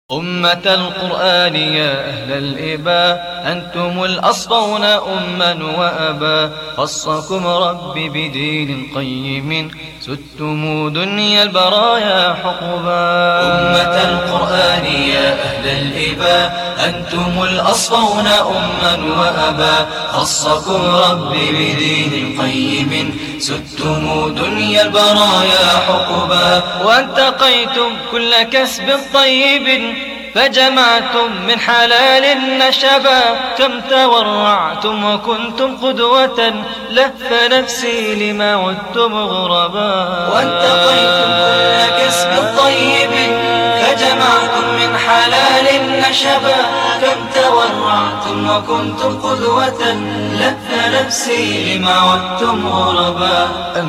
أمة القرآن يا أهل الإباء، أنتم الأصفون أما وأبا، خصكم ربي بدين قيم، ستم دنيا البرايا حقبا. أمة القرآن يا أهل الإباء، أنتم الأصفون أما وأبا، خصكم ربي بدين قيم، ستم دنيا البرايا حقبا. وانتقيتم كل كسب طيب، فجمعتم من حلال نشبا، كم تورعتم وكنتم قدوة، لف نفسي لما عدتم غربا. وانتقيتم كل كسب طيب، فجمعتم من حلال نشبا، كم تورعتم وكنتم قدوة، لف نفسي لما عدتم غربا.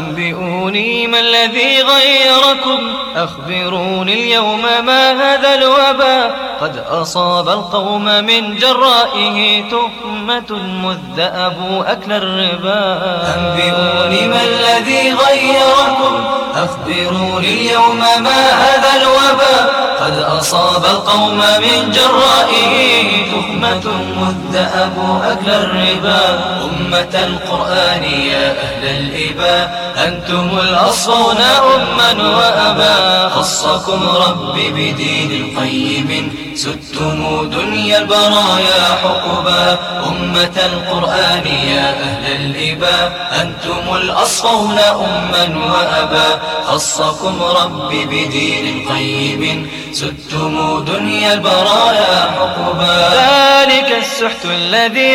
أنبئوني ما الذي غيركم، أخبروني اليوم ما هذا الوبا، قد أصاب القوم من جرائه تهمة مذ أبوا أكل الربا. أنبئوني ما الذي غيركم، أخبروني اليوم ما هذا الوبا، قد أصاب القوم من جرائه تهمة مذ أبوا أكل الربا. أمة القرآن يا أهل الإباء، أنتم الأصفون أما وأبا، خصكم ربي بدين قيم، ستم دنيا البرايا حقبا. أمة القرآن يا أهل الإباء، أنتم الأصفون أما وأبا، خصكم ربي بدين قيم، ستم دنيا البرايا حقبا. ذلك السحت الذي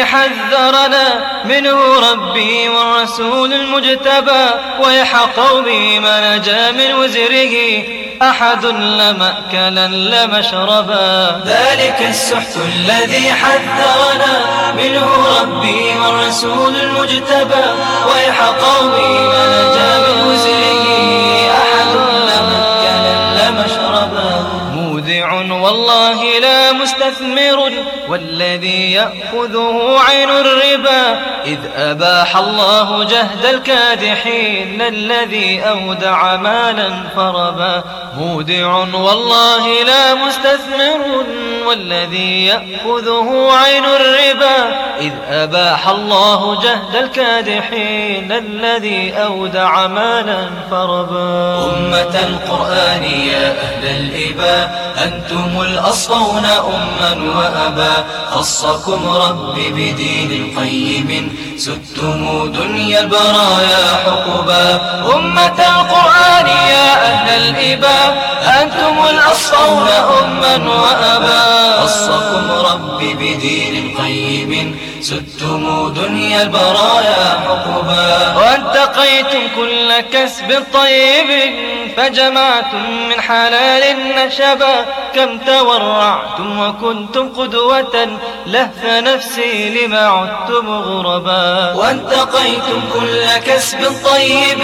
حذرنا منه ربي والرسول المجتبى، ويح قومي ما نجا من وزره أحد لا مأكلا لا مشربا. ذلك السحت الذي حذرنا منه ربي والرسول المجتبى، ويح قومي ما نجا من وزره أحد لا مأكلا لا مشربا. مودع والله لا مستثمر، والذي يأخذه عين الربا، إذ أباح الله جهد الكادحين، الذي أودع مالا فربا. مودع والله لا مستثمر، والذي يأخذه عين الربا، إذ أباح الله جهد الكادحين، الذي أودع مالا فربا. أمة القرآن يا أهل الإباء، أنتم الأصفون أما وأبا، خصكم ربي بدين قيم، ستم دنيا البرايا حقبا. أمة القرآن يا أهل الإباء، أنتم الأصفون أما وأبا، خصكم ربي بدين قيم، ستم دنيا البرايا حقبا. وانتقيتم كل كسب طيب، فجمعتم من حلال نشبا، كم تورعتم وكنتم قدوة، لهف نفسي لما عدتم غربا. وانتقيتم كل كسب طيب،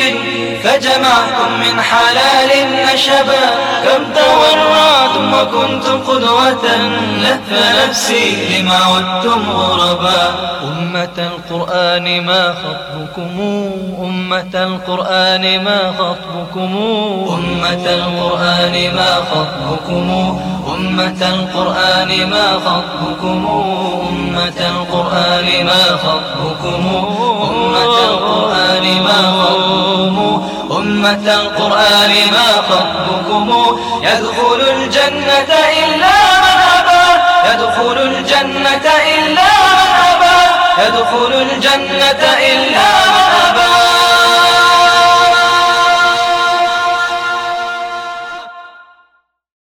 فجمعتم من حلال نشبا، كم تورعتم وكنتم قدوة، لهف نفسي لما عدتم غربا. أمة القرآن ما خطبكم، أمة القرآن ما خطبكم، أمة القرآن ما خطبكم، أمة القرآن ما خطبكم، أمة القرآن ما خطبكم، أمة القرآن ما خطبكم، أمة القرآن ما خطبكم. يدخل الجنة إلا من أبى، يدخل الجنة إلا من أبى، يدخل الجنة إلا من